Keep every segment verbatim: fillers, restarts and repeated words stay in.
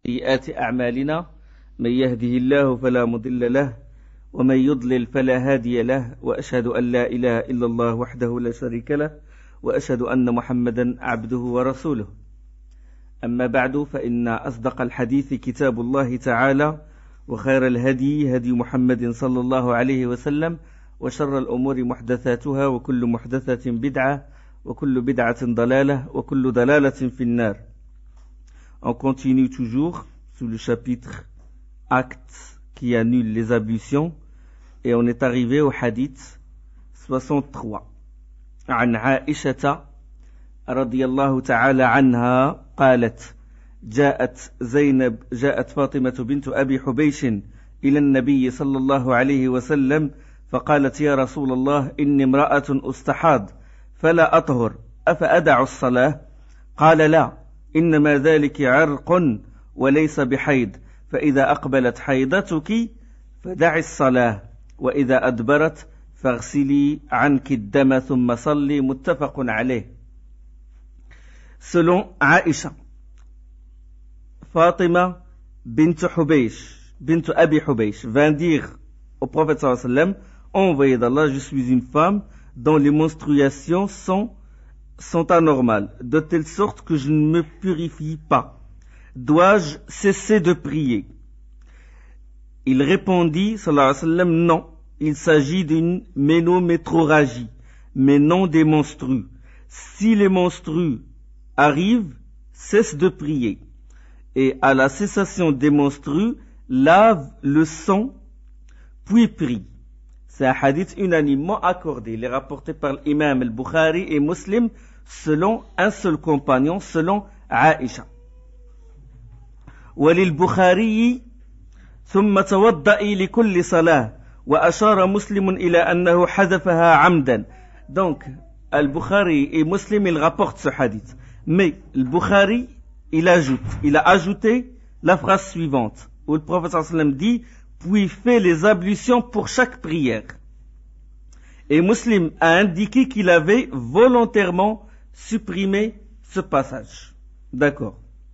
سيئات أعمالنا من يهده الله فلا مضل له ومن يضلل فلا هادي له وأشهد أن لا إله إلا الله وحده لا شريك له وأشهد أن محمدا عبده ورسوله. أما بعد فإن أصدق الحديث كتاب الله تعالى وخير الهدي هدي محمد صلى الله عليه وسلم وشر الأمور محدثاتها وكل محدثة بدعة وكل بدعة ضلالة وكل ضلالة في النار. On continue toujours sous le chapitre actes qui annulent les ablutions et on est arrivé au hadith soixante-trois. عن عائشة رضي الله تعالى عنها قالت جاءت زينب جاءت فاطمة بنت أبي حبيش إلى النبي صلى الله عليه وسلم فقالت يا رسول الله إني امرأة أستحاض فلا أطهر أفأدع الصلاة؟ قال لا إنما ذلك عرق وليس بحيض فإذا أقبلت حيضتك فدعي الصلاة وإذا أدبرت فاغسلي عنك الدم ثم صلي متفق عليه. Selon Aïcha, Fatima bint Hubaysh, bint Abi Hubaysh, vint dire au prophète sallallahu alayhi wa sallam, envoyé d'Allah, je suis une femme dont les menstruations sont, sont anormales, de telle sorte que je ne me purifie pas. Dois-je cesser de prier? Il répondit, sallallahu alayhi wa sallam, non, il s'agit d'une ménométrorragie, mais non des menstrues. Si les menstrues arrivent, cesse de prier. Et à la cessation des menstrues, lave le sang, puis prie. C'est un hadith unanimement accordé. Il est rapporté par l'imam al-Bukhari et Muslim selon un seul compagnon, selon Aïcha. وللبخاري ثم توضئي لكل صلاة وأشار مسلم إلى أنه حذفها عمدا. Donc, al-Bukhari et Muslim, ils rapportent ce hadith. Mais le Bukhari, il ajoute, il a ajouté la phrase suivante, où le prophète sallallahu alayhi wa sallam dit, puis fait les ablutions pour chaque prière. Et Muslim a indiqué qu'il avait volontairement supprimé ce passage. D'accord.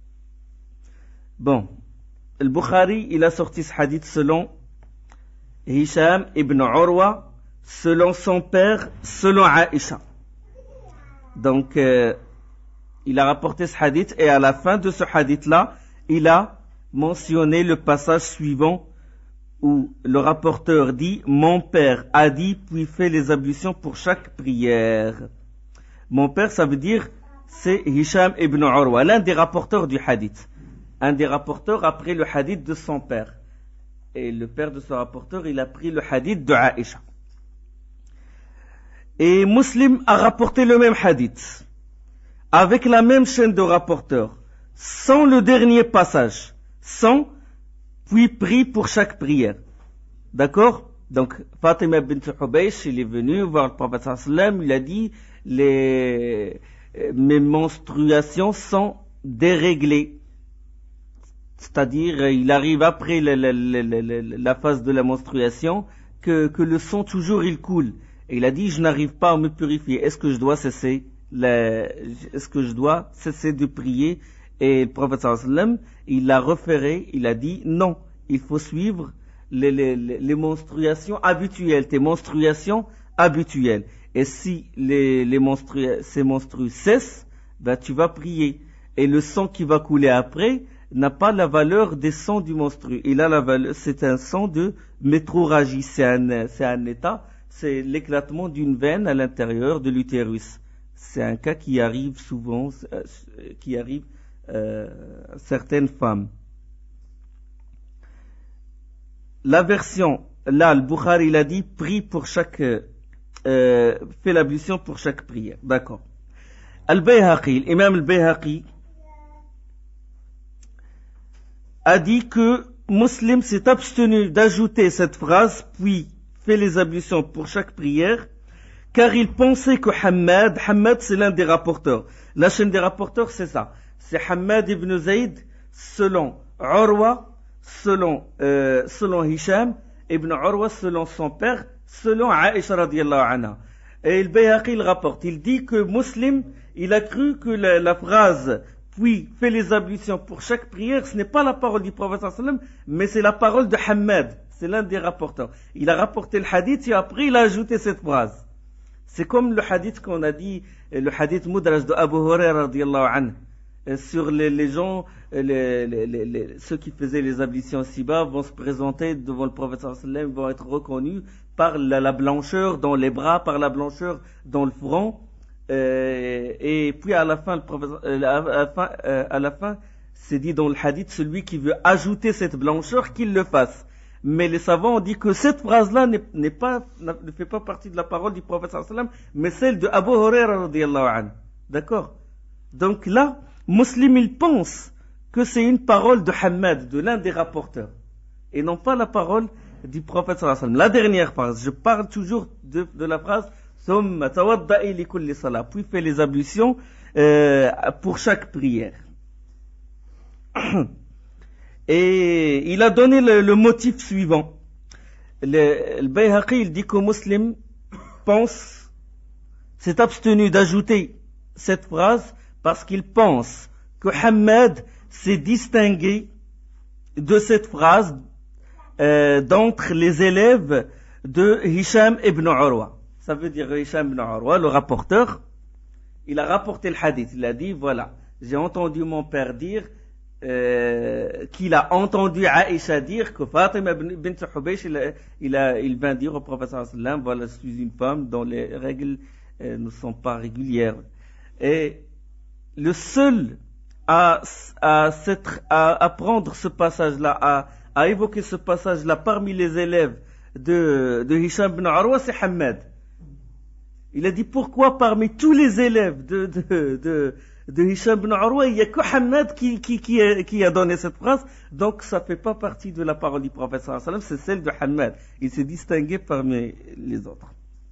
Bon, le Bukhari, il a sorti ce hadith selon Hisham ibn Urwa, selon son père, selon Aïcha. Donc, euh, il a rapporté ce hadith et à la fin de ce hadith-là, il a mentionné le passage suivant où le rapporteur dit « Mon père a dit puis fait les ablutions pour chaque prière ». Mon père, ça veut dire, c'est Hisham ibn Urwa, l'un des rapporteurs du hadith. Un des rapporteurs a pris le hadith de son père. Et le père de ce rapporteur, il a pris le hadith de Aïcha. Et Muslim a rapporté le même hadith, avec la même chaîne de rapporteurs, sans le dernier passage, sans, puis prie pour chaque prière. D'accord? Donc, Fatima bint Hubaysh, il est venu voir le prophète sallallahu alayhi wa sallam, il a dit, les, mes menstruations sont déréglées. C'est-à-dire, il arrive après la, la, la, la, la phase de la menstruation, que, que le sang toujours il coule. Et il a dit, je n'arrive pas à me purifier. Est-ce que je dois cesser la, est-ce que je dois cesser de prier? Et le prophète sallallahu alayhi wa sallam, il l'a référé, il a dit, non, il faut suivre les, les, les menstruations habituelles, tes menstruations habituelles. Et si les, les menstru, ces menstrues cessent, ben tu vas prier. Et le sang qui va couler après n'a pas la valeur des sangs du menstru. Il a la valeur, c'est un sang de métrorragie, c'est un, c'est un état, c'est l'éclatement d'une veine à l'intérieur de l'utérus. C'est un cas qui arrive souvent, euh, qui arrive euh, à certaines femmes. La version, là, le Bukhari, il a dit, prie pour chaque, euh, fait l'ablution pour chaque prière. D'accord. Al-Bayhaqi, l'imam Al-Bayhaqi, a dit que Muslim s'est abstenu d'ajouter cette phrase, puis fait les ablutions pour chaque prière, car il pensait que Hammad, Hammad c'est l'un des rapporteurs. La chaîne des rapporteurs c'est ça. C'est Hammad ibn Zayd, selon Urwa, selon, euh, selon Hisham, ibn Urwa, selon son père, selon Aïcha radiyallahu anha. Et le Bayhaqi il rapporte, il dit que Muslim, il a cru que la, la phrase puis fait les ablutions pour chaque prière, ce n'est pas la parole du prophète sallallahu alayhi wa sallam, mais c'est la parole de Hammad. C'est l'un des rapporteurs. Il a rapporté le hadith et après il a ajouté cette phrase. C'est comme le hadith qu'on a dit, le hadith Mudraj de Abu Hurairah radiyallahu anhu, sur les, les gens, les, les, les, les, ceux qui faisaient les ablutions ci-bas vont se présenter devant le prophète sallallahu alayhi wa sallam, vont être reconnus par la, la blancheur dans les bras, par la blancheur dans le front. Euh, et puis à la fin, le prophète, euh, à, la fin, euh, à la fin, c'est dit dans le hadith, celui qui veut ajouter cette blancheur, qu'il le fasse. Mais les savants ont dit que cette phrase-là n'est, n'est pas, ne fait pas partie de la parole du prophète sallallahu alayhi wa sallam, mais celle de Abu Hurairah radiyallahu anhu. D'accord? Donc là, Muslim, il pense que c'est une parole de Hammad, de l'un des rapporteurs, et non pas la parole du prophète sallallahu alayhi wa sallam. La dernière phrase, je parle toujours de, de la phrase ثم توضئي لكل صلاة, puis fait les ablutions euh, pour chaque prière. Et il a donné le, le motif suivant. Le, le Bayhaqi, il dit que Muslim pense, s'est abstenu d'ajouter cette phrase parce qu'il pense que Hammad s'est distingué de cette phrase euh, d'entre les élèves de Hisham ibn Urwa. Ça veut dire Hisham ibn Urwa, le rapporteur, il a rapporté le hadith. Il a dit, voilà, j'ai entendu mon père dire euh, qu'il a entendu Aïcha dire que Fatima bint Hubaysh, il, a, il, a, il vint dire au prophète sallallahu alayhi wa sallam, voilà, je suis une femme dont les règles euh, ne sont pas régulières. Et le seul à, à, à, à prendre ce passage-là, à, à évoquer ce passage-là parmi les élèves de, de Hisham ibn Urwa, c'est Hammad. Il a dit pourquoi parmi tous les élèves de, de, de, de Hisham ibn Urwa, il n'y a que Hammad qui, qui, qui, a, qui a donné cette phrase. Donc ça ne fait pas partie de la parole du prophète sallallahu alayhi wa sallam, c'est celle de Hammad. Il s'est distingué parmi les autres.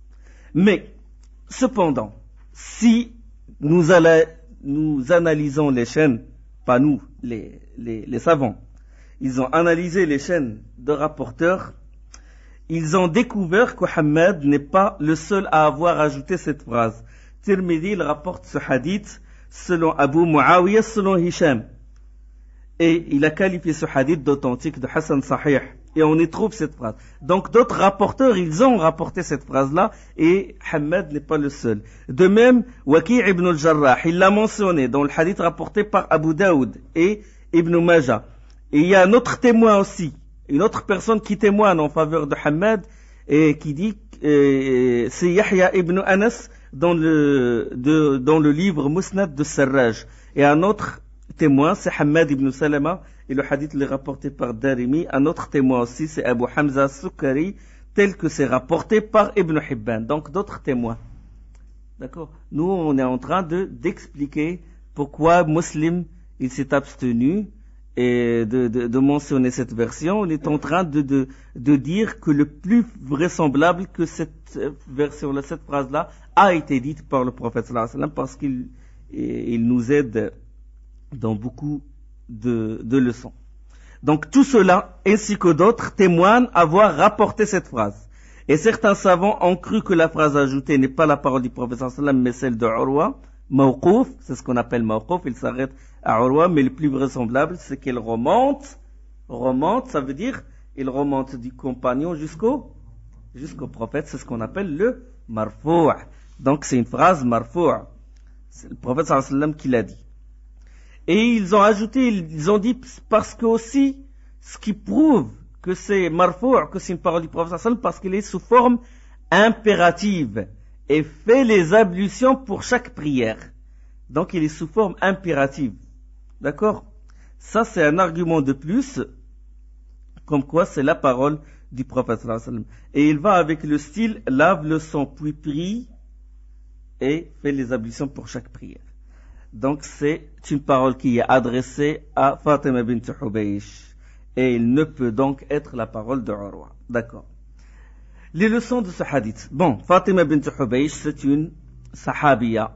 Mais, cependant, si nous, allons, nous analysons les chaînes, pas nous, les, les, les savants, ils ont analysé les chaînes de rapporteurs, ils ont découvert que Hammad n'est pas le seul à avoir ajouté cette phrase. Tirmidhi, il rapporte ce hadith selon Abu Muawiyah, selon Hisham. Et il a qualifié ce hadith d'authentique, de Hassan Sahih. Et on y trouve cette phrase. Donc d'autres rapporteurs, ils ont rapporté cette phrase-là, et Hammad n'est pas le seul. De même, Waki' ibn al-Jarrah, il l'a mentionné dans le hadith rapporté par Abu Daoud et Ibn Majah. Et il y a un autre témoin aussi, une autre personne qui témoigne en faveur de Hammad et qui dit, euh, c'est Yahya ibn Anas dans le, de, dans le livre Musnad de Sarraj. Et un autre témoin, c'est Hammad ibn Salama, et le hadith est rapporté par Darimi. Un autre témoin aussi, c'est Abu Hamza Sukkari, tel que c'est rapporté par Ibn Hibban. Donc d'autres témoins. D'accord? Nous, on est en train de, d'expliquer pourquoi Muslim, il s'est abstenu et de, de, de mentionner cette version. On est en train de, de, de dire que le plus vraisemblable que cette version-là, cette phrase-là, a été dite par le prophète sallallahu alayhi wa sallam, parce qu'il il nous aide dans beaucoup de, de leçons. Donc tout cela, ainsi que d'autres, témoignent avoir rapporté cette phrase. Et certains savants ont cru que la phrase ajoutée n'est pas la parole du prophète sallallahu alayhi wa sallam, mais celle de Urwa, Mawqouf, c'est ce qu'on appelle Mawqouf, il s'arrête à Urwa, mais le plus vraisemblable, c'est qu'elle remonte, remonte, ça veut dire, il remonte du compagnon jusqu'au, jusqu'au prophète, c'est ce qu'on appelle le marfou'. Donc c'est une phrase marfou'. C'est le prophète sallallahu alayhi wa sallam qui l'a dit. Et ils ont ajouté, ils ont dit, parce que aussi, ce qui prouve que c'est marfou', que c'est une parole du prophète sallallahu alayhi wa sallam, parce qu'il est sous forme impérative, et fait les ablutions pour chaque prière. Donc il est sous forme impérative. D'accord? Ça c'est un argument de plus, comme quoi c'est la parole du prophète sallallahu alayhi wa sallam. Et il va avec le style, lave le sang puis prie, et fait les ablutions pour chaque prière. Donc c'est une parole qui est adressée à Fatima bint Hubaysh. Et il ne peut donc être la parole de Urwa. D'accord. Les leçons de ce hadith. Bon, Fatima bint Hubaysh, c'est une sahabiya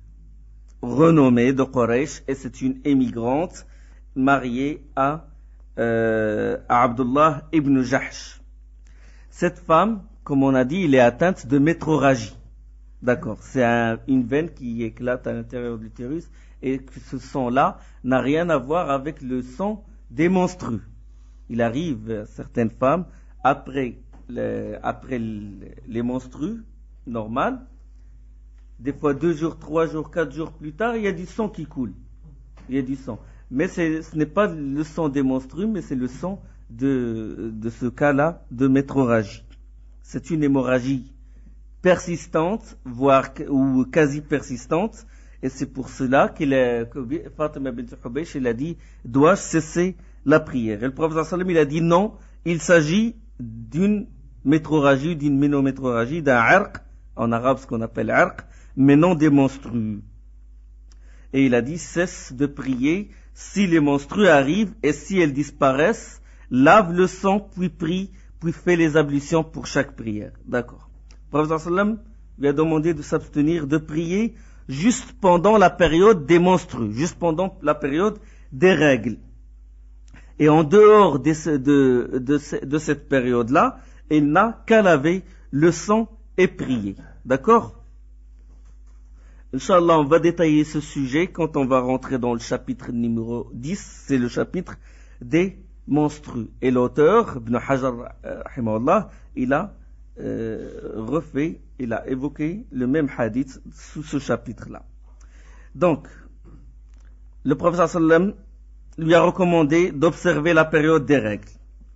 renommée de Quraysh, et c'est une émigrante mariée à, euh, à Abdullah ibn Jahsh. Cette femme, comme on a dit, elle est atteinte de métrorragie. D'accord. C'est un, une veine qui éclate à l'intérieur de l'utérus, et que ce sang-là n'a rien à voir avec le sang des menstrues. Il arrive, certaines femmes, après, le, après le, les menstrues normales, des fois deux jours, trois jours, quatre jours plus tard, il y a du sang qui coule. Il y a du sang. Mais c'est, ce n'est pas le sang des menstrues, mais c'est le sang de, de ce cas-là de métrorragie. C'est une hémorragie persistante, voire ou quasi persistante, et c'est pour cela qu'il a, que Fatima bint Hubaysh, il a dit, dois-je cesser la prière? Et le prophète sallam, il a dit non, il s'agit d'une métrorragie, d'une ménométrorragie, d'un arq, en arabe ce qu'on appelle arq, mais non des menstrues. Et il a dit, cesse de prier si les menstrues arrivent et si elles disparaissent, lave le sang, puis prie, puis fais les ablutions pour chaque prière. D'accord. Le prophète sallam lui a demandé de s'abstenir de prier juste pendant la période des menstrues, juste pendant la période des règles. Et en dehors de, de, de, de cette période-là, il n'a qu'à laver le sang et prier. D'accord? Inch'Allah, on va détailler ce sujet quand on va rentrer dans le chapitre numéro dix, c'est le chapitre des menstrues. Et l'auteur, Ibn Hajar, euh, il a euh, refait, il a évoqué le même hadith sous ce chapitre-là. Donc, le prophète sallam lui a recommandé d'observer la période des règles.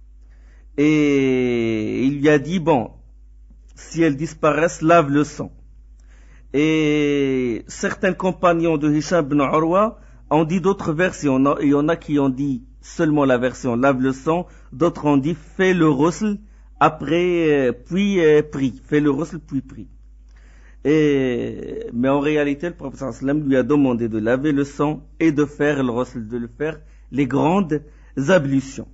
Et il lui a dit, bon, si elles disparaissent, lave le sang. Et certains compagnons de Hisham ibn Urwa ont dit d'autres versions. Il y en a qui ont dit seulement la version lave le sang, d'autres ont dit fais le ghusl après puis euh, prie, fais le ghusl puis prie. Et mais en réalité le prophète sallam lui a demandé de laver le sang et de faire le ghusl, de le faire les grandes ablutions.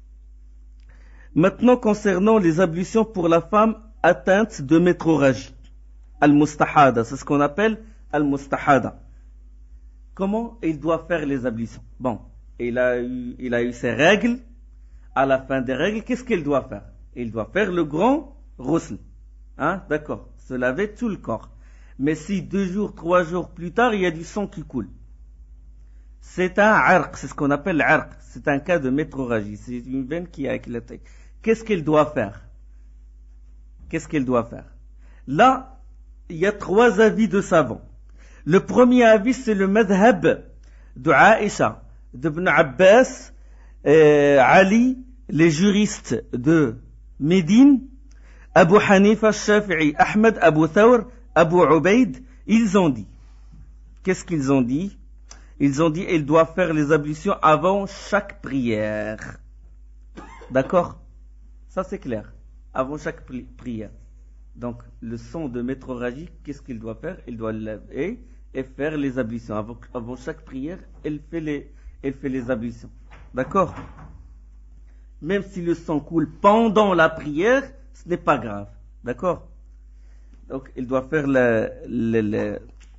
Maintenant concernant les ablutions pour la femme atteinte de métrorragie. Al-Mustahada, c'est ce qu'on appelle Al-Mustahada. Comment il doit faire les ablutions? Bon, il a eu, il a eu ses règles. À la fin des règles, qu'est-ce qu'il doit faire? Il doit faire le grand ghusl. Hein, d'accord, se laver tout le corps. Mais si deux jours, trois jours plus tard, il y a du sang qui coule, c'est un arq, c'est ce qu'on appelle l'arq. C'est un cas de métrorragie. C'est une veine qui a éclaté. Qu'est-ce qu'il doit faire? Qu'est-ce qu'il doit faire? Là, il y a trois avis de savants. Le premier avis, c'est le madhab de Aïcha, d'Ibn Abbas, euh, Ali, les juristes de Médine, Abu Hanifa, Shafi'i, Ahmed, Abu Thawr, Abu Ubaid. Ils ont dit. Qu'est-ce qu'ils ont dit? Ils ont dit qu'il doit faire les ablutions avant chaque prière. D'accord? Ça c'est clair. Avant chaque pri- prière. Donc, le sang de métrorragie, qu'est-ce qu'il doit faire? Il doit laver et faire les ablutions. Avant, avant chaque prière, elle fait les, elle fait les ablutions. D'accord? Même si le sang coule pendant la prière, ce n'est pas grave. D'accord? Donc, il doit faire le, le, le,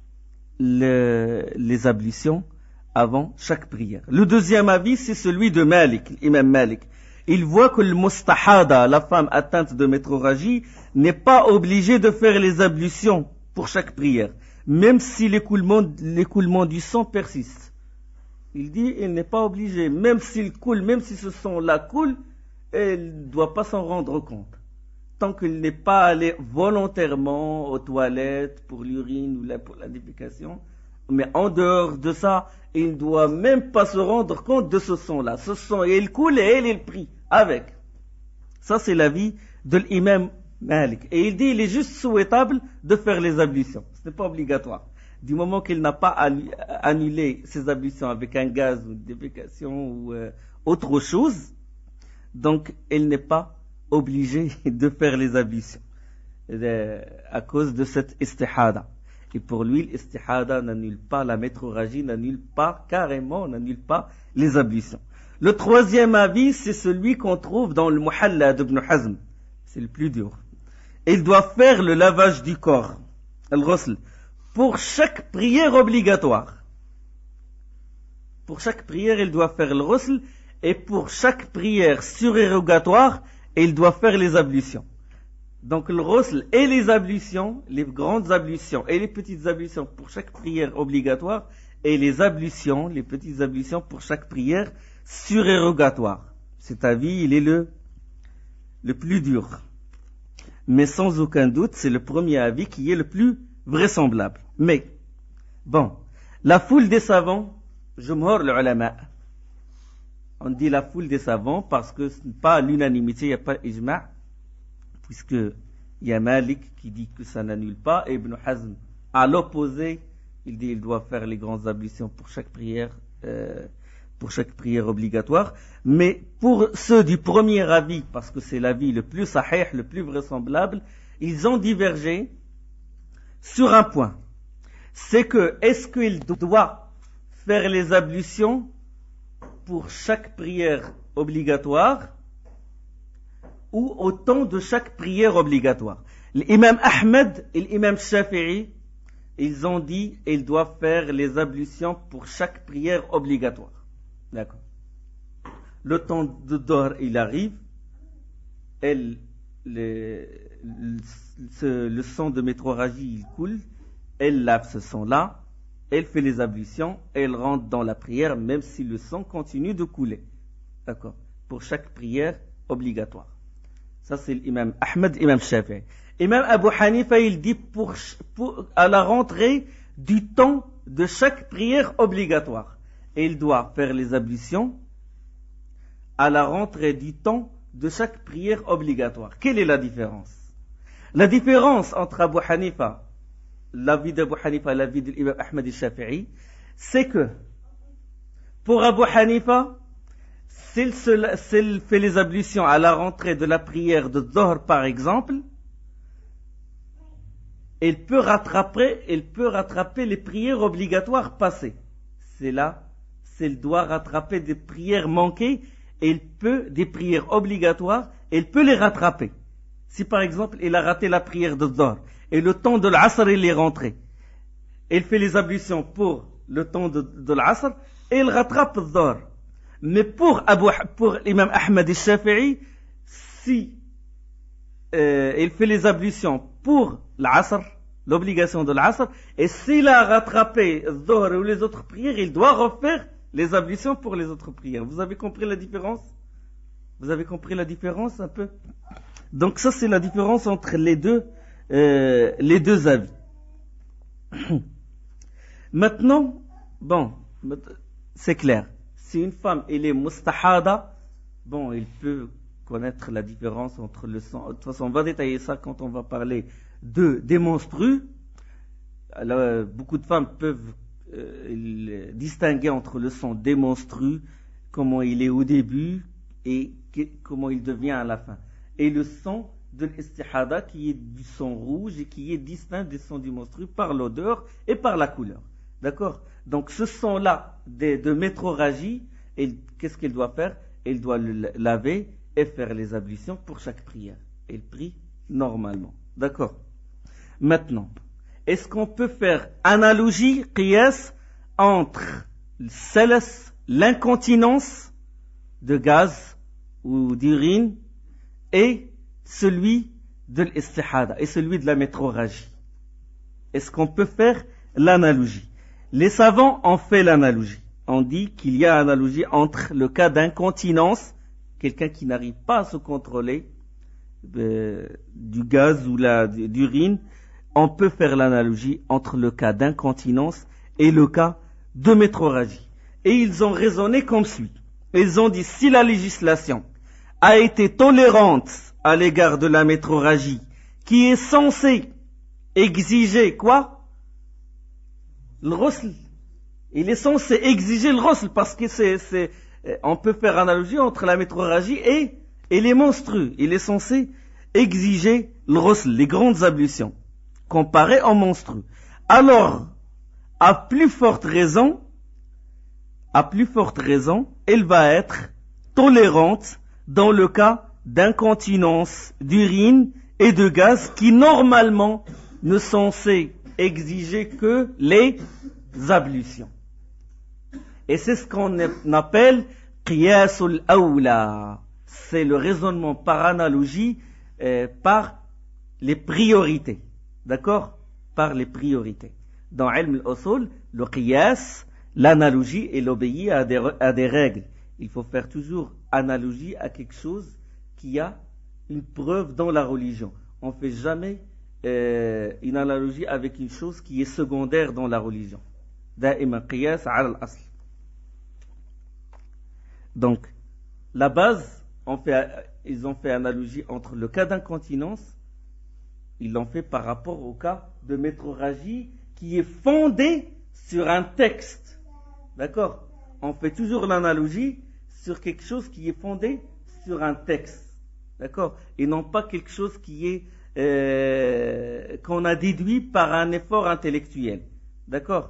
le, les ablutions avant chaque prière. Le deuxième avis, c'est celui de Malik, l'imam Malik. Il voit que le mustahada, la femme atteinte de métrorragie, n'est pas obligée de faire les ablutions pour chaque prière, même si l'écoulement, l'écoulement du sang persiste. Il dit, elle n'est pas obligée, même s'il coule, même si ce sang-là coule, elle ne doit pas s'en rendre compte. Tant qu'elle n'est pas allée volontairement aux toilettes pour l'urine ou pour la défécation, mais en dehors de ça, il ne doit même pas se rendre compte de ce sang-là. Ce sang, il coule et elle, il prie avec. Ça, c'est l'avis de l'imam Malik. Et il dit, il est juste souhaitable de faire les ablutions. Ce n'est pas obligatoire. Du moment qu'il n'a pas annulé ses ablutions avec un gaz ou une défécation ou euh, autre chose, donc il n'est pas obligé de faire les ablutions euh, à cause de cette istihada. Et pour lui, l'istihada n'annule pas la métrorragie, n'annule pas carrément, n'annule pas les ablutions. Le troisième avis, c'est celui qu'on trouve dans le Muhalla d'Ibn Hazm. C'est le plus dur. Il doit faire le lavage du corps, al-ghusl, pour chaque prière obligatoire. Pour chaque prière, il doit faire le ghusl, et pour chaque prière surérogatoire, il doit faire les ablutions. Donc le ghusl et les ablutions, les grandes ablutions et les petites ablutions pour chaque prière obligatoire, et les ablutions, les petites ablutions pour chaque prière surérogatoires. Cet avis, il est le, le plus dur. Mais sans aucun doute, c'est le premier avis qui est le plus vraisemblable. Mais, bon, la foule des savants, jumhur l'ulama, on dit la foule des savants parce que ce n'est pas l'unanimité, il n'y a pas ijma', puisque il y a Malik qui dit que ça n'annule pas, et Ibn Hazm, à l'opposé, il dit qu'il doit faire les grandes ablutions pour chaque prière, euh, pour chaque prière obligatoire. Mais pour ceux du premier avis, parce que c'est l'avis le plus sahih, le plus vraisemblable, ils ont divergé sur un point. C'est que, est-ce qu'il doit faire les ablutions pour chaque prière obligatoire ou au temps de chaque prière obligatoire? L'imam Ahmed et l'imam Shafi'i, ils ont dit qu'ils doivent faire les ablutions pour chaque prière obligatoire. D'accord. Le temps de Dohr, il arrive, elle, le, le, le sang de métroragie, il coule, elle lave ce sang-là, elle fait les ablutions, elle rentre dans la prière, même si le sang continue de couler. D'accord. Pour chaque prière obligatoire. Ça, c'est l'imam Ahmed, imam Shafi'i. Imam Abu Hanifa, il dit pour, pour, à la rentrée du temps de chaque prière obligatoire. Et il doit faire les ablutions à la rentrée du temps de chaque prière obligatoire. Quelle est la différence? La différence entre Abu Hanifa, l'avis d'Abu Hanifa et l'avis de l'imam Ahmed et Shafi'i, c'est que pour Abu Hanifa, s'il, se, s'il fait les ablutions à la rentrée de la prière de Dhuhr par exemple, il peut rattraper, il peut rattraper les prières obligatoires passées. C'est là, s'il doit rattraper des prières manquées, il peut, des prières obligatoires, il peut les rattraper. Si par exemple, il a raté la prière de Dhuhr, et le temps de l'Asr, il est rentré, il fait les ablutions pour le temps de, de l'Asr, et il rattrape Dhuhr. Mais pour Abu, pour l'imam Ahmed et Shafi'i, si euh, il fait les ablutions pour l'Asr, l'obligation de l'Asr, et s'il a rattrapé Dhuhr ou les autres prières, il doit refaire les ablutions pour les autres prières. Vous avez compris la différence? Vous avez compris la différence un peu? Donc ça, c'est la différence entre les deux, euh, les deux avis. Maintenant, bon, c'est clair. Si une femme, elle est mustahada, bon, il peut connaître la différence entre le sang. De toute façon, on va détailler ça quand on va parler de, des menstrues. Alors, beaucoup de femmes peuvent euh, distinguer entre le sang des menstrues, comment il est au début et que, comment il devient à la fin. Et le sang de l'istihada qui est du sang rouge et qui est distinct du sang du menstru par l'odeur et par la couleur. D'accord? Donc ce sang-là de, de métroragie, qu'est-ce qu'il doit faire? Il doit le laver et faire les ablutions pour chaque prière. Il prie normalement. D'accord? Maintenant, est-ce qu'on peut faire analogie, qiyas, entre l'incontinence de gaz ou d'urine et celui de l'istihada et celui de la métroragie? Est-ce qu'on peut faire l'analogie? Les savants ont fait l'analogie. On dit qu'il y a analogie entre le cas d'incontinence, quelqu'un qui n'arrive pas à se contrôler euh, du gaz ou la, d'urine. On peut faire l'analogie entre le cas d'incontinence et le cas de métroragie. Et ils ont raisonné comme suit. Ils ont dit, si la législation a été tolérante à l'égard de la métroragie, qui est censée exiger quoi? Le ghusl. Il est censé exiger le ghusl parce que c'est, c'est, on peut faire analogie entre la métroragie et, et les menstrues. Il est censé exiger le ghusl, les grandes ablutions, comparé aux menstrues. Alors, à plus forte raison, à plus forte raison, elle va être tolérante dans le cas d'incontinence d'urine et de gaz qui normalement ne sont censés exiger que les ablutions. Et c'est ce qu'on appelle qiyasul awla. C'est le raisonnement par analogie, euh, par les priorités. D'accord? Par les priorités. Dans ilm al-usul, Le qiyas, l'analogie, elle obéit à des, à des règles. Il faut faire toujours analogie à quelque chose qui a une preuve dans la religion. On ne fait jamais euh, une analogie avec une chose qui est secondaire dans la religion. Da'ima qiyas ala al-asl. Donc, la base, on fait, ils ont fait analogie entre le cas d'incontinence, ils l'ont fait par rapport au cas de métrorragie qui est fondé sur un texte. D'accord? On fait toujours l'analogie sur quelque chose qui est fondé sur un texte. D'accord? Et non pas quelque chose qui est euh, qu'on a déduit par un effort intellectuel. D'accord?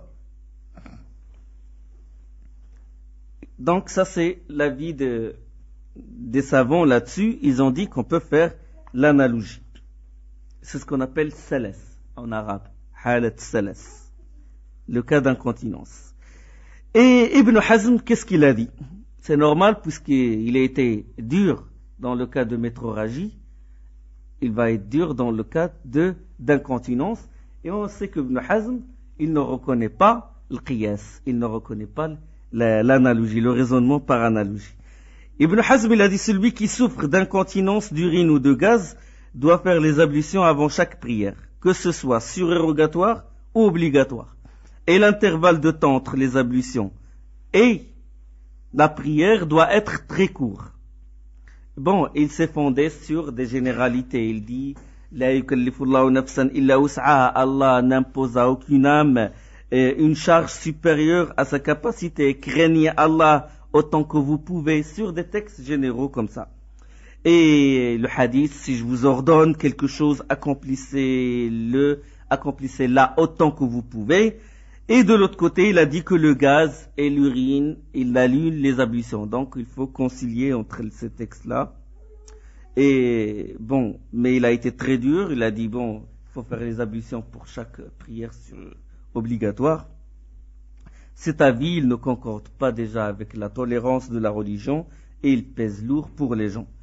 Donc ça c'est l'avis de, des savants là-dessus. Ils ont dit qu'on peut faire l'analogie. C'est ce qu'on appelle salas en arabe. Halat salas. Le cas d'incontinence. Et Ibn Hazm, qu'est-ce qu'il a dit? C'est normal puisqu'il a été dur dans le cas de métrorragie. Il va être dur dans le cas de, d'incontinence. Et on sait que Ibn Hazm, il ne reconnaît pas le qiyas. Il ne reconnaît pas la, l'analogie, le raisonnement par analogie. Ibn Hazm, il a dit celui qui souffre d'incontinence, d'urine ou de gaz doit faire les ablutions avant chaque prière, que ce soit surérogatoire ou obligatoire. Et l'intervalle de temps entre les ablutions et la prière doit être très court. Bon, il s'est fondé sur des généralités. Il dit La yukallifullahu nafsan illa wus'aha. Allah n'impose à aucune âme une charge supérieure à sa capacité. Craignez Allah autant que vous pouvez, sur des textes généraux comme ça. Et le hadith, si je vous ordonne quelque chose, accomplissez-le, accomplissez-la autant que vous pouvez. Et de l'autre côté, il a dit que le gaz et l'urine, il annule les ablutions. Donc, il faut concilier entre ces textes-là. Et bon, mais il a été très dur. Il a dit, bon, il faut faire les ablutions pour chaque prière sur, obligatoire. Cet avis, il ne concorde pas déjà avec la tolérance de la religion et il pèse lourd pour les gens.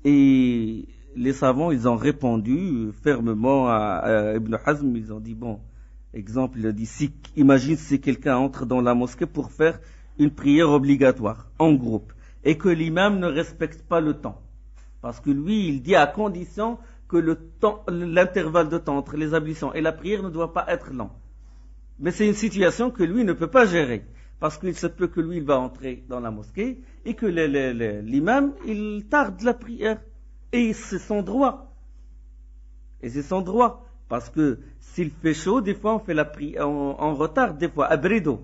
Et les savants, ils ont répondu fermement à, à Ibn Hazm. Ils ont dit, bon, exemple, il a dit, si, imagine si quelqu'un entre dans la mosquée pour faire une prière obligatoire, en groupe, et que l'imam ne respecte pas le temps. Parce que lui, il dit à condition que le temps, l'intervalle de temps entre les ablutions et la prière ne doit pas être lent. Mais c'est une situation que lui ne peut pas gérer. Parce qu'il se peut que lui, il va entrer dans la mosquée et que le, le, le, l'imam, il tarde la prière. Et c'est son droit. Et c'est son droit. Parce que s'il fait chaud, des fois on fait la prière, on, on retarde des fois, abrido.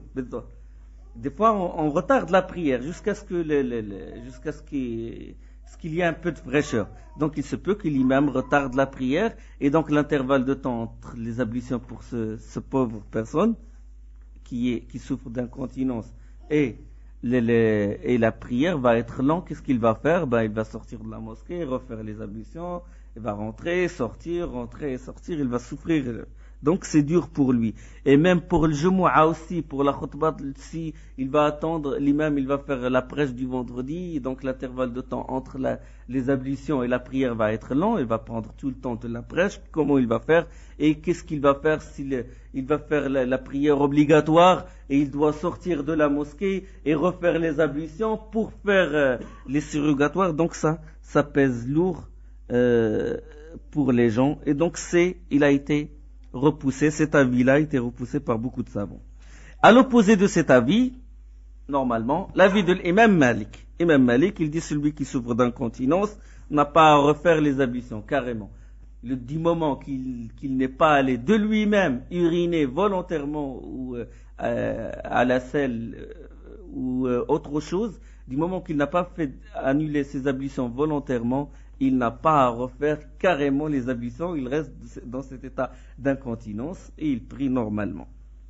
Des fois on, on retarde la prière jusqu'à ce que le, le, le, jusqu'à ce qu'il, ce qu'il y ait un peu de fraîcheur. Donc il se peut que l'imam retarde la prière et donc l'intervalle de temps entre les ablutions pour ce, ce pauvre personne qui, est, qui souffre d'incontinence et, le, le, et la prière va être lent. Qu'est-ce qu'il va faire? Ben, il va sortir de la mosquée, refaire les ablutions, il va rentrer, sortir, rentrer et sortir, il va souffrir. Donc c'est dur pour lui. Et même pour le Jumu'ah aussi, pour la khutbah, si il va attendre, l'imam il va faire la prêche du vendredi, donc l'intervalle de temps entre la, les ablutions et la prière va être long, il va prendre tout le temps de la prêche, comment il va faire, et qu'est-ce qu'il va faire s'il il va faire la, la prière obligatoire, et il doit sortir de la mosquée et refaire les ablutions pour faire euh, les surrogatoires, donc ça, ça pèse lourd euh, pour les gens, et donc c'est, il a été repoussé, cet avis-là a été repoussé par beaucoup de savants. À l'opposé de cet avis, normalement, l'avis de l'imam Malik. Imam Malik, il dit celui qui souffre d'incontinence n'a pas à refaire les ablutions, carrément. Le, du moment qu'il, qu'il n'est pas allé de lui-même uriner volontairement ou euh, à la selle euh, ou euh, autre chose, du moment qu'il n'a pas fait annuler ses ablutions volontairement, il n'a pas à refaire carrément les ablutions, il reste dans cet état d'incontinence et il prie normalement.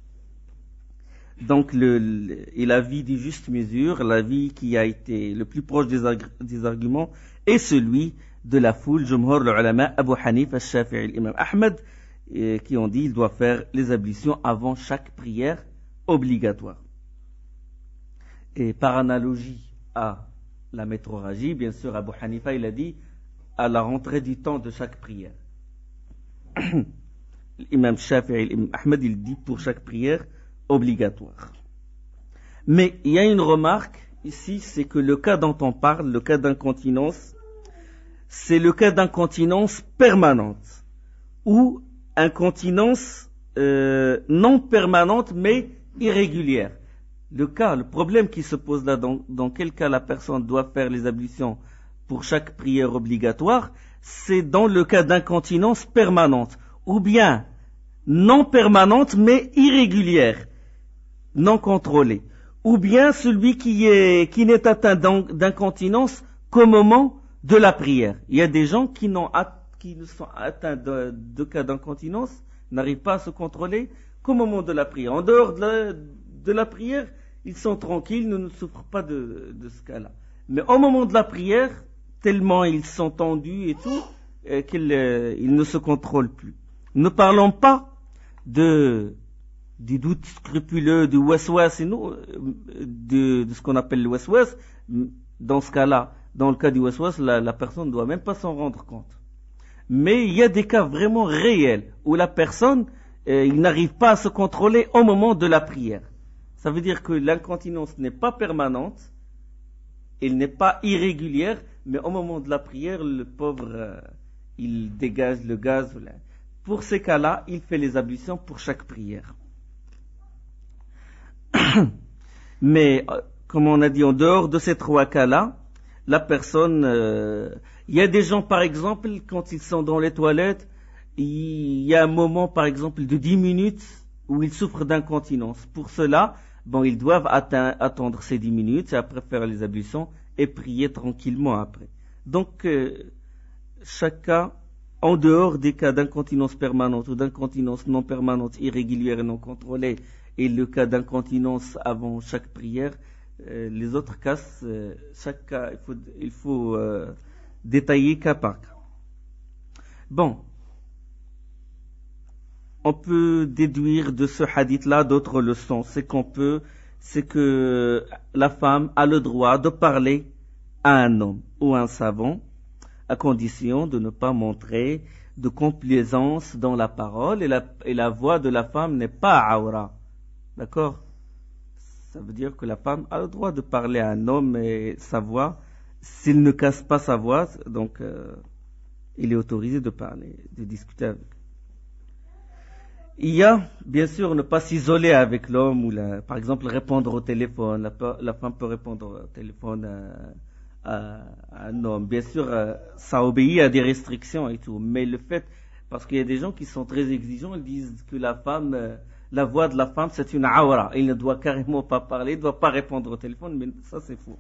Donc le, le, et l'avis du juste mesure, l'avis qui a été le plus proche des, ag- des arguments est celui de la foule, Jumhur l'ulama, Abu Hanif, Al-Shafi'i, l'imam Ahmed, et, qui ont dit qu'il doit faire les ablutions avant chaque prière obligatoire. Et par analogie à la métrorragie, bien sûr, Abu Hanifa, il a dit à la rentrée du temps de chaque prière. L'imam Shafi'i, l'imam Ahmed, il dit pour chaque prière obligatoire. Mais il y a une remarque ici, c'est que le cas dont on parle, le cas d'incontinence, c'est le cas d'incontinence permanente ou incontinence euh, non permanente mais irrégulière. Le cas, le problème qui se pose là, dans, dans quel cas la personne doit faire les ablutions pour chaque prière obligatoire, c'est dans le cas d'incontinence permanente ou bien non permanente mais irrégulière, non contrôlée, ou bien celui qui est qui n'est atteint d'incontinence qu'au moment de la prière. Il y a des gens qui n'ont qui sont atteints de, de cas d'incontinence, n'arrivent pas à se contrôler qu'au moment de la prière. En dehors de la, de la prière, ils sont tranquilles, ne, ne souffrent pas de, de ce cas-là. Mais au moment de la prière, tellement ils sont tendus et tout, euh, qu'ils euh, ils ne se contrôlent plus. Ne parlons pas de des doutes scrupuleux, du waswas, et nous, de, de ce qu'on appelle le waswas. Dans ce cas-là, dans le cas du waswas, la, la personne ne doit même pas s'en rendre compte. Mais il y a des cas vraiment réels où la personne, euh, il n'arrive pas à se contrôler au moment de la prière. Ça veut dire que l'incontinence n'est pas permanente, elle n'est pas irrégulière, mais au moment de la prière, le pauvre, euh, il dégage le gaz. Pour ces cas-là, il fait les ablutions pour chaque prière. Mais, comme on a dit, en dehors de ces trois cas-là, la personne, euh, il y a des gens, par exemple, quand ils sont dans les toilettes, il y a un moment, par exemple, de dix minutes où ils souffrent d'incontinence. Pour cela, bon, ils doivent atteindre, attendre ces dix minutes et après faire les ablutions et prier tranquillement après. Donc, euh, chaque cas, en dehors des cas d'incontinence permanente ou d'incontinence non permanente, irrégulière et non contrôlée, et le cas d'incontinence avant chaque prière, euh, les autres cas, euh, chaque cas, il faut, il faut euh, détailler cas par cas. Bon, on peut déduire de ce hadith-là d'autres leçons. C'est qu'on peut, c'est que la femme a le droit de parler à un homme ou à un savant, à condition de ne pas montrer de complaisance dans la parole, et la, et la voix de la femme n'est pas awra. D'accord? Ça veut dire que la femme a le droit de parler à un homme et sa voix, s'il ne casse pas sa voix, donc euh, il est autorisé de parler, de discuter avec. Il y a, bien sûr, ne pas s'isoler avec l'homme, ou la, par exemple répondre au téléphone. La, la femme peut répondre au téléphone à, à, à un homme. Bien sûr, euh, ça obéit à des restrictions et tout, mais le fait, parce qu'il y a des gens qui sont très exigeants, ils disent que la femme... Euh, la voix de la femme, c'est une awra. Il ne doit carrément pas parler, il ne doit pas répondre au téléphone, mais ça, c'est faux.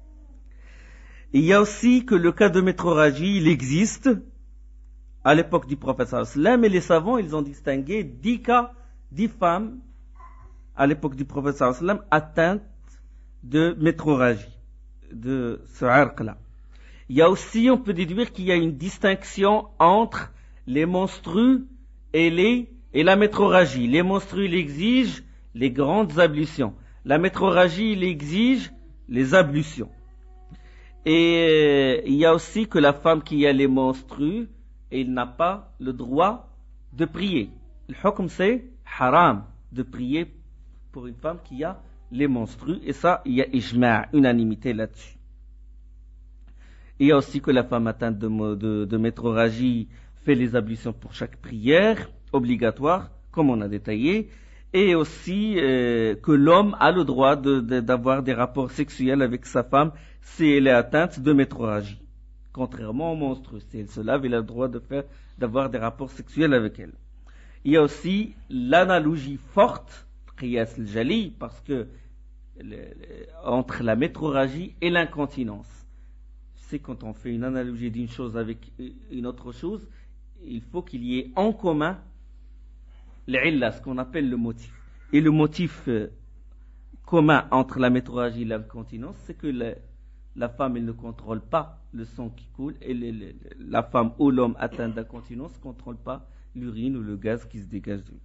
Il y a aussi que le cas de métrorragie, il existe à l'époque du prophète sallallahu alayhi wa sallam, et les savants, ils ont distingué dix cas, dix femmes, à l'époque du prophète sallallahu alayhi wa sallam, atteintes de métrorragie, de ce arc-là. Il y a aussi, on peut déduire qu'il y a une distinction entre les menstrues et les Et la métrorragie, les menstrues, il exige les grandes ablutions. La métrorragie, il exige les ablutions. Et il y a aussi que la femme qui a les menstrues, elle n'a pas le droit de prier. Le hukm, c'est haram de prier pour une femme qui a les menstrues. Et ça, il y a ijma', unanimité là-dessus. Il y a aussi que la femme atteinte de, de, de métrorragie fait les ablutions pour chaque prière obligatoire, comme on a détaillé, et aussi euh, que l'homme a le droit de, de, d'avoir des rapports sexuels avec sa femme si elle est atteinte de métrorragie. Contrairement aux menstrues, si elle se lave, elle a le droit de faire, d'avoir des rapports sexuels avec elle. Il y a aussi l'analogie forte, qiyas al-jali, parce que le, le, entre la métrorragie et l'incontinence, c'est quand on fait une analogie d'une chose avec une autre chose, il faut qu'il y ait en commun l'illa, ce qu'on appelle le motif. Et le motif euh, commun entre la métrorragie et l'incontinence, c'est que la, la femme, elle ne contrôle pas le sang qui coule, et le, le, la femme ou l'homme atteint d'incontinence ne contrôle pas l'urine ou le gaz qui se dégage de lui.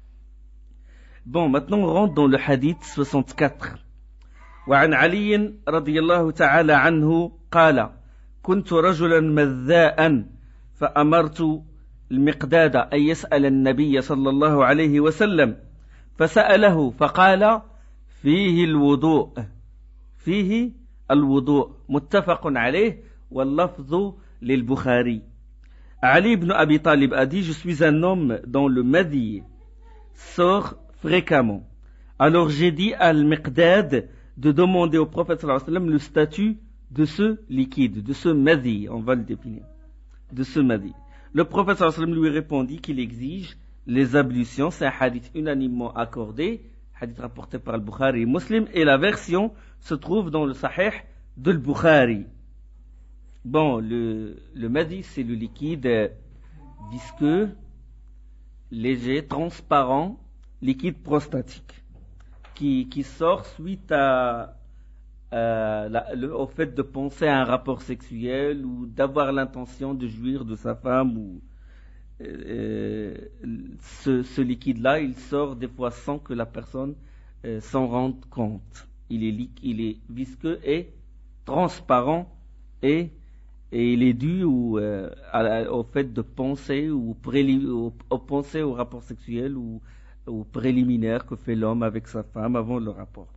Bon, maintenant on rentre dans le hadith soixante-quatre. وعن علي رضي الله تعالى عنه قال كنت رجلا مذاء فأمرت المقداد أن يسأل النبي صلى الله عليه وسلم فسأله فقال فيه الوضوء فيه الوضوء متفق عليه واللفظ للبخاري. Ali ibn Abi Talib a dit, je suis un homme dont le madi sort fréquemment. Alors j'ai dit à Al-Miqdad de demander au prophète sallallahu alayhi wa sallam le statut de ce liquide, de ce madi, on va le définir, de ce madi. Le prophète sallallahu alayhi wa sallam lui répondit qu'il exige les ablutions, c'est un hadith unanimement accordé, hadith rapporté par Al-Bukhari et Muslim, et la version se trouve dans le Sahih de Al-Bukhari. Bon, le, le madi, c'est le liquide visqueux, léger, transparent, liquide prostatique, qui, qui sort suite à, à la, le, au fait de penser à un rapport sexuel ou d'avoir l'intention de jouir de sa femme. Ou, euh, ce, ce liquide-là, il sort des fois sans que la personne euh, s'en rende compte. Il est, il est visqueux et transparent et Et il est dû au, euh, à, au fait de penser ou préli- au, au penser au rapport sexuel ou au préliminaire que fait l'homme avec sa femme avant le rapport.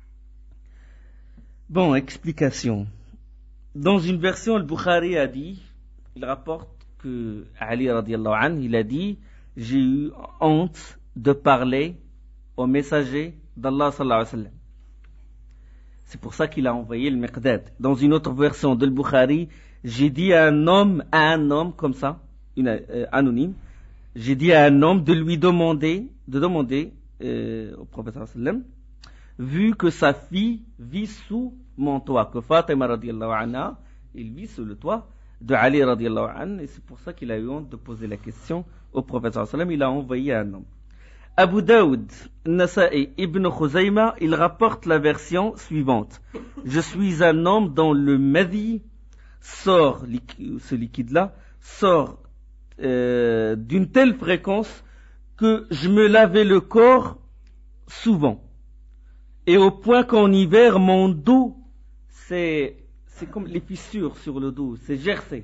Bon, explication. Dans une version, Al-Bukhari a dit, il rapporte que Ali radiallahu anhu, il a dit, j'ai eu honte de parler au messager d'Allah sallallahu alayhi wa sallam. C'est pour ça qu'il a envoyé le Miqdad. Dans une autre version de Al-Bukhari, j'ai dit à un homme, à un homme comme ça, une, euh, anonyme, j'ai dit à un homme de lui demander, de demander euh, au prophète sallallahu alayhi wa sallam, vu que sa fille vit sous mon toit, que Fatima radiallahu anha, il vit sous le toit de Ali radiallahu anha, et c'est pour ça qu'il a eu honte de poser la question au prophète sallallahu alayhi wa sallam, il a envoyé un homme. Abu Daoud, Nasa'i, Ibn Khuzayma, il rapporte la version suivante. Je suis un homme dont le madi sort, ce liquide-là, sort euh, d'une telle fréquence que je me lavais le corps souvent. Et au point qu'en hiver, mon dos, c'est, c'est comme les fissures sur le dos, c'est gercé.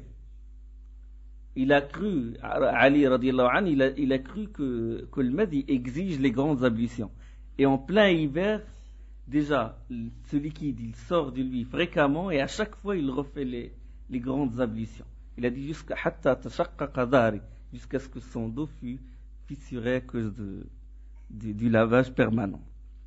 Il a cru, Ali radiallahu anhu, il a, il a cru que, que le madi exige les grandes ablutions. Et en plein hiver, déjà, ce liquide, il sort de lui fréquemment et à chaque fois, il refait les, les grandes ablutions. Il a dit jusqu'à hatta tashaqqa dhari, jusqu'à ce que son dos fût fissuré à cause de, du, du lavage permanent.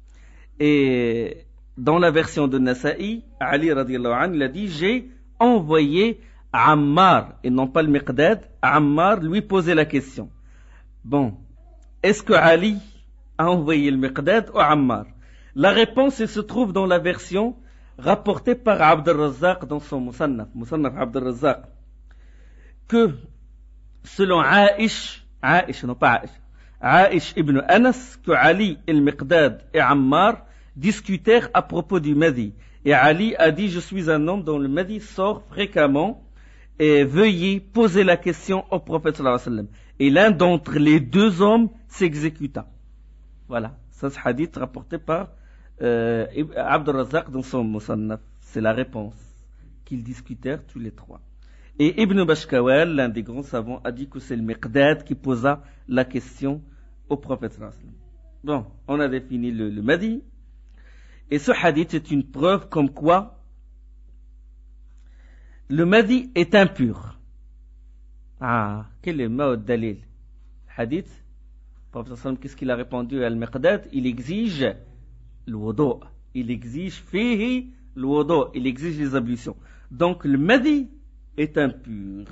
Et dans la version de Nasa'i, Ali radiallahu anhu, il a dit, j'ai envoyé Ammar, et non pas le Miqdad, Ammar lui posait la question. Bon, est-ce que Ali a envoyé le Miqdad ou Ammar? La réponse elle se trouve dans la version rapportée par Abd al-Razzaq dans son Musannaf, Musannaf Abd al-Razzaq, que selon Aïch, Aïch, non pas Aïch, Aïch ibn Anas, que Ali et le Miqdad et Ammar discutèrent à propos du Madi. Et Ali a dit, je suis un homme dont le Madi sort fréquemment, et veuillez poser la question au prophète sallallahu alayhi wa sallam. Et l'un d'entre les deux hommes s'exécuta. Voilà, ça c'est hadith rapporté par euh, Abd al-Razzaq dans son Musannaf. C'est la réponse qu'ils discutèrent tous les trois. Et Ibn Bashkawal, l'un des grands savants, a dit que c'est le Miqdad qui posa la question au prophète sallallahu alayhi wa sallam. Bon, on a défini le, le Madi. Et ce hadith est une preuve comme quoi le Madi est impur. Ah, quel est le dalil? Hadith, le prophète sallallahu alayhi wa sallam, qu'est-ce qu'il a répondu à Al-Miqdad? Il exige le wudu. Il exige fihi le wudu. Il exige les ablutions. Donc le Madi est impur.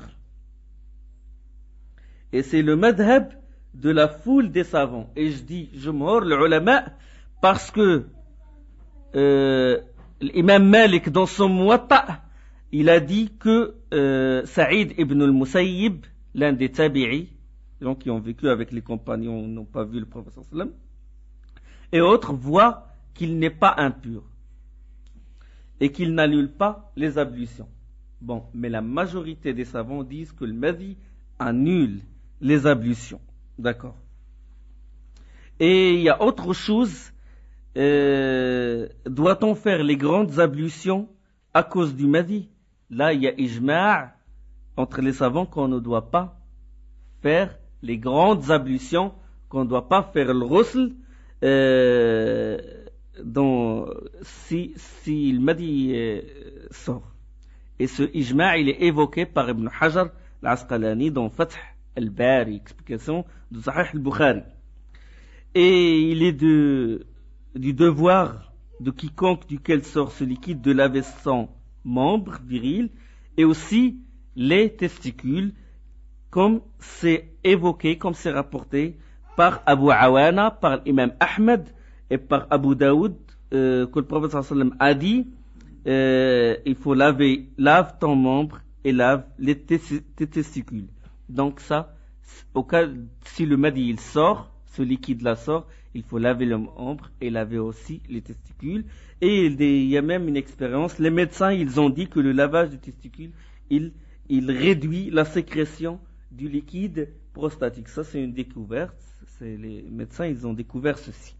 Et c'est le madhab de la foule des savants. Et je dis, je mords le ulama, parce que euh, l'imam Malik, dans son Muwatta, il a dit que euh, Saïd ibn al-Musayyib, l'un des tabi'i, donc qui ont vécu avec les compagnons, n'ont pas vu le prophète sallam, et autres voient qu'il n'est pas impur et qu'il n'annule pas les ablutions. Bon, mais la majorité des savants disent que le Madi annule les ablutions. D'accord. Et il y a autre chose, euh, doit-on faire les grandes ablutions à cause du Madi? Là, il y a ijma' entre les savants qu'on ne doit pas faire les grandes ablutions, qu'on ne doit pas faire le ghusl euh, dans, si, si le Mahdi euh, sort, et ce ijma' il est évoqué par Ibn Hajar al-Asqalani dans Fath al-Bari, explication de Sahih al-Bukhari. Et il est de, du devoir de quiconque duquel sort ce liquide de laver son membre viril et aussi les testicules, comme c'est évoqué, comme c'est rapporté par Abu Awana, par l'imam Ahmed et par Abu Daoud, euh, que le prophète sallallahu alayhi wa sallam a dit, euh, il faut laver, lave ton membre et lave les tes- tes testicules. Donc ça, au cas, si le Mahdi il sort, ce liquide-là sort, il faut laver le membre et laver aussi les testicules. Et il y a même une expérience, les médecins, ils ont dit que le lavage des testicules, il, il réduit la sécrétion du liquide prostatique. Ça, c'est une découverte. C'est les médecins, ils ont découvert ceci.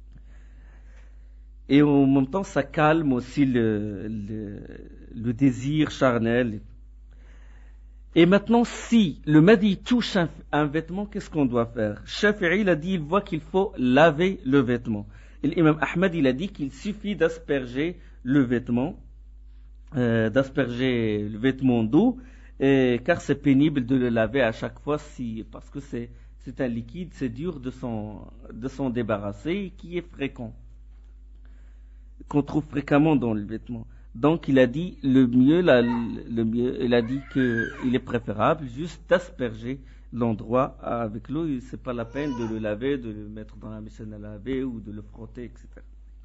Et en même temps, ça calme aussi le, le, le désir charnel. Et maintenant, si le Mahdi touche un, un vêtement, qu'est-ce qu'on doit faire? Shafi'i, il a dit, il voit qu'il faut laver le vêtement. Et l'imam Ahmed, il a dit qu'il suffit d'asperger le vêtement, euh, d'asperger le vêtement d'eau, et, car c'est pénible de le laver à chaque fois, si, parce que c'est, c'est un liquide, c'est dur de s'en, de s'en débarrasser, et qui est fréquent, qu'on trouve fréquemment dans le vêtement. Donc il a dit le mieux, la, le mieux, il a dit que il est préférable juste d'asperger l'endroit avec l'eau. C'est pas la peine de le laver, de le mettre dans la machine à laver ou de le frotter, et cetera.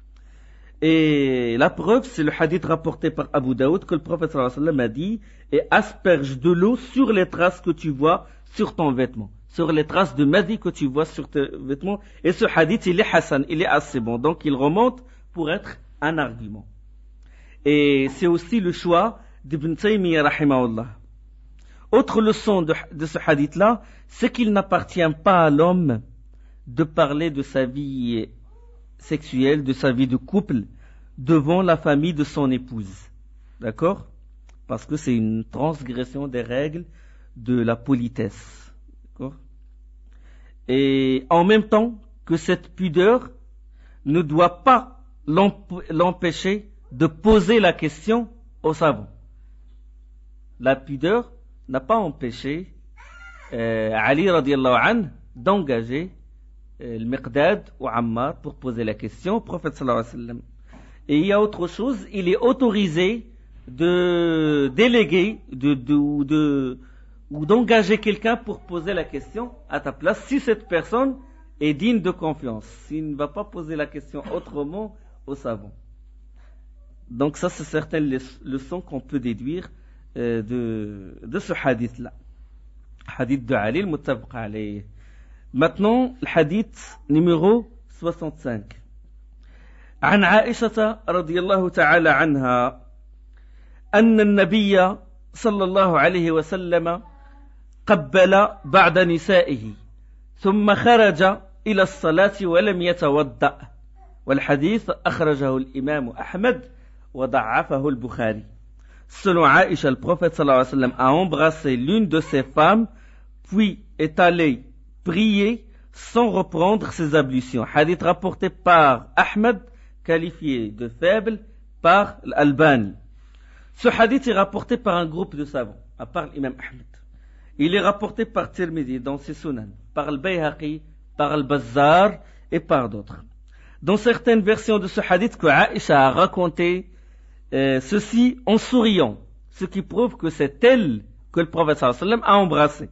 Et la preuve, c'est le hadith rapporté par Abu Daoud que le prophète sallallahu alayhi wa sallam a dit et asperge de l'eau sur les traces que tu vois sur ton vêtement, sur les traces de Mahdi que tu vois sur tes vêtements. Et ce hadith, il est Hassan, il est assez bon. Donc il remonte pour être un argument. Et c'est aussi le choix d'Ibn Taymiyyah rahimahullah. Autre leçon de, de ce hadith-là, c'est qu'il n'appartient pas à l'homme de parler de sa vie sexuelle, de sa vie de couple, devant la famille de son épouse. D'accord? Parce que c'est une transgression des règles de la politesse. D'accord? Et en même temps que cette pudeur ne doit pas l'empêcher de poser la question au savant. La pudeur n'a pas empêché euh, Ali radiallahu anhu d'engager euh, le Miqdad ou Ammar pour poser la question au prophète sallallahu alayhi wa sallam. Et il y a autre chose, il est autorisé de déléguer de, de, de, ou d'engager quelqu'un pour poser la question à ta place si cette personne est digne de confiance, s'il ne va pas poser la question autrement au savant. Donc ça, c'est certaines leçons qu'on peut déduire euh, de, de ce hadith-là. Hadith de Ali, le muttafaq alayh. Maintenant, le hadith numéro soixante-cinq. عن عائشة رضي الله تعالى عنها أن النبي صلى الله عليه وسلم قبل بعد نسائه ثم خرج إلى الصلاة ولم يتوضأ والحديث أخرجه الإمام أحمد وضعفه البخاري. Selon Aïcha, le prophète sallallahu alayhi wa sallam a embrassé l'une de ses femmes, puis est allé prier sans reprendre ses ablutions. Hadith rapporté par Ahmed, qualifié de faible par l'Albani. Ce hadith est rapporté par un groupe de savants, à part l'imam Ahmed. Il est rapporté par Tirmidhi dans ses Sunan, par le Bayhaqi, par le Bazzar et par d'autres. Dans certaines versions de ce hadith que Aïcha a raconté euh, ceci en souriant, ce qui prouve que c'est elle que le prophète sallallahu alayhi wa sallam a embrassé.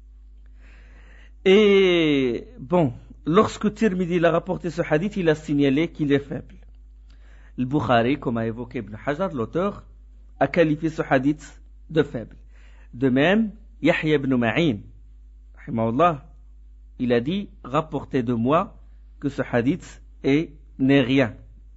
Et bon, lorsque Tirmidhi l'a rapporté ce hadith, il a signalé qu'il est faible. Le Bukhari, comme a évoqué Ibn Hajar, l'auteur, a qualifié ce hadith de faible. De même, Yahya ibn Ma'in, rahimahullah, il a dit, rapportez de moi que ce hadith est, n'est rien.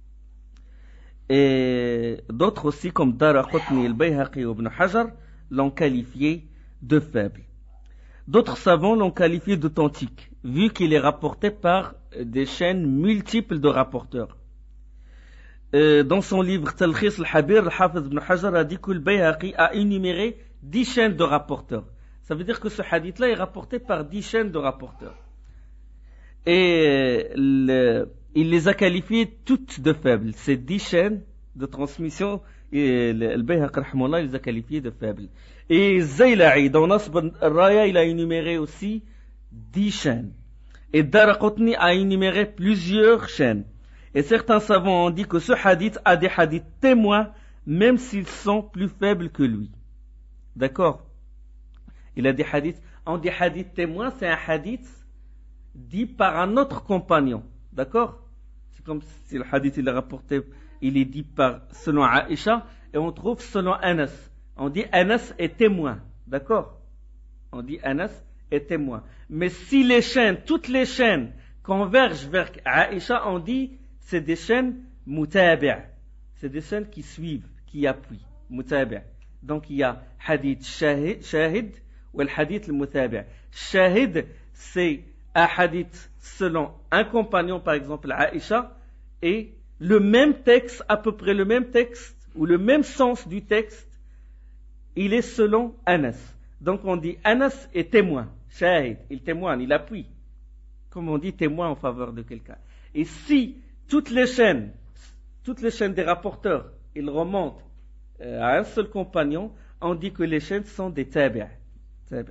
Et d'autres aussi, comme Daraqutni, al-Bayhaqi ou Ibn Hajar, l'ont qualifié de faible. D'autres savants l'ont qualifié d'authentique, vu qu'il est rapporté par des chaînes multiples de rapporteurs. Euh, dans son livre Talkhis al-Habir, le Hafiz ibn Hajar a dit que le Bayhaqi a énuméré dix chaînes de rapporteurs. Ça veut dire que ce hadith-là est rapporté par dix chaînes de rapporteurs. Et le, il les a qualifiées toutes de faibles. Ces dix chaînes de transmission, et le Bayhaqi rahimahullah les a qualifiées de faibles. Et Zayla'i, dans Nasb al-Raya, il a énuméré aussi dix chaînes. Et Daraqutni a énuméré plusieurs chaînes. Et certains savants ont dit que ce hadith a des hadiths témoins, même s'ils sont plus faibles que lui. D'accord? Il a des hadiths. On dit hadith témoin, c'est un hadith dit par un autre compagnon. D'accord? C'est comme si le hadith il est rapporté, il est dit par, selon Aïcha, et on trouve selon Anas. On dit Anas est témoin. D'accord? On dit Anas est témoin. Mais si les chaînes, toutes les chaînes convergent vers Aïcha, on dit c'est des chaînes mutabi'. C'est des chaînes qui suivent, qui appuient. Mutabi'. Donc il y a hadith shahid, shahid ou le hadith le mutabi'. Shahid, c'est un hadith selon un compagnon, par exemple Aïcha, et le même texte, à peu près le même texte, ou le même sens du texte, il est selon Anas. Donc on dit Anas est témoin, shahid, il témoigne, il appuie. Comme on dit témoin en faveur de quelqu'un. Et si toutes les chaînes, toutes les chaînes des rapporteurs, ils remontent euh, à un seul compagnon, on dit que les chaînes sont des tabi'. tabi'.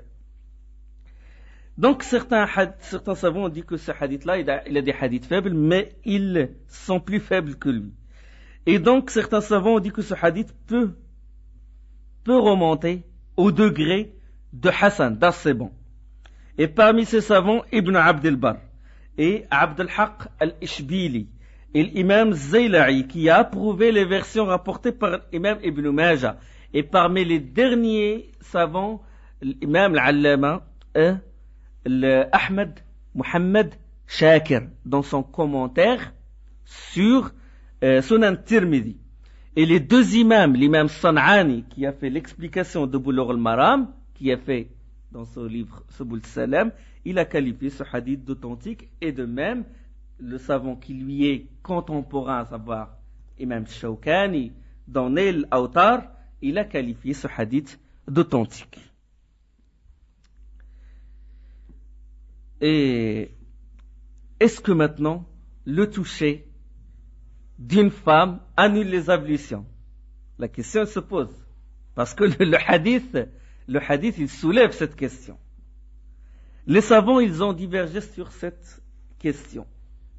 Donc certains, certains savants ont dit que ce hadith-là, il a, il a des hadiths faibles, mais ils sont plus faibles que lui. Et donc certains savants ont dit que ce hadith peut, peut remonter au degré de Hassan, d'assez bon. Et parmi ces savants, Ibn Abd al-Barr et Abd al-Haq al-Ishbili et l'imam Zayla'i qui a approuvé les versions rapportées par l'imam Ibn Majah. Et parmi les derniers savants, l'imam al-Allama, euh, Ahmed Muhammad Shakir, dans son commentaire sur euh, Sunan Tirmidhi. Et les deux imams, l'imam San'ani, qui a fait l'explication de Bulugh al-Maram, qui a fait dans son livre Subul Salam, il a qualifié ce hadith d'authentique, et de même, le savant qui lui est contemporain, à savoir Imam Shawkani, dans Nail Awtar, il a qualifié ce hadith d'authentique. Et est-ce que maintenant, le toucher d'une femme annule les ablutions? La question se pose. Parce que le, le hadith, le hadith, il soulève cette question. Les savants, ils ont divergé sur cette question.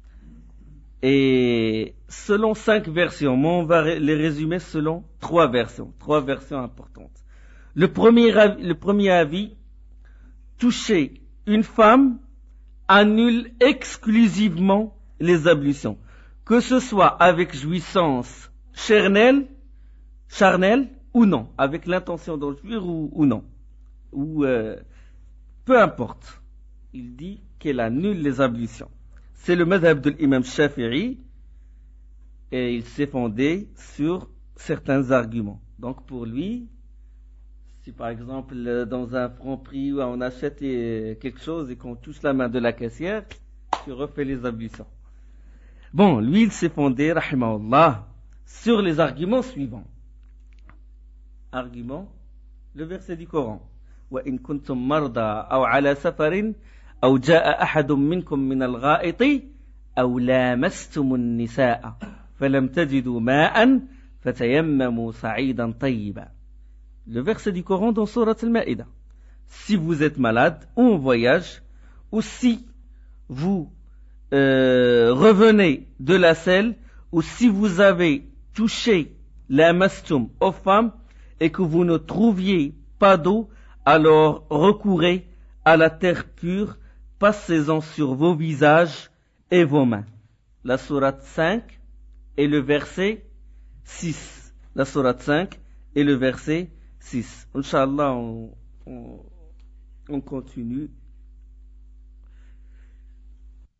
Et selon cinq versions, moi on va les résumer selon trois versions, trois versions importantes. Le premier, le premier avis, toucher une femme annule exclusivement les ablutions, que ce soit avec jouissance charnelle, charnelle ou non, avec l'intention d'en jouir ou, ou non, ou euh, peu importe. Il dit qu'elle annule les ablutions. C'est le madhab de l'imam Shafi'i et il s'est fondé sur certains arguments. Donc pour lui, si par exemple dans un franc prix où on achète quelque chose et qu'on touche la main de la caissière, tu refais les ablutions. Bon, lui il s'est fondé, rahimahullah, sur les arguments suivants. Argument, le verset du Coran. وَإِن كُنتُم مَرْضَى أَوْ عَلَى سَفَرٍ أو جاء أحد منكم من الغائط أو لامستم النساء فلم تجدوا ماء فتيمموا صعيدا طيبا. Le verset du Coran dans Sourate Al-Ma'idah. Si vous êtes malade ou en voyage, ou si vous euh, revenez de la selle, ou si vous avez touché la mastum aux femmes et que vous ne trouviez pas d'eau, alors recourez à la terre pure, passez-en sur vos visages et vos mains. La sourate cinq et le verset six. La sourate cinq et le verset six. Inch'Allah, on, on, on continue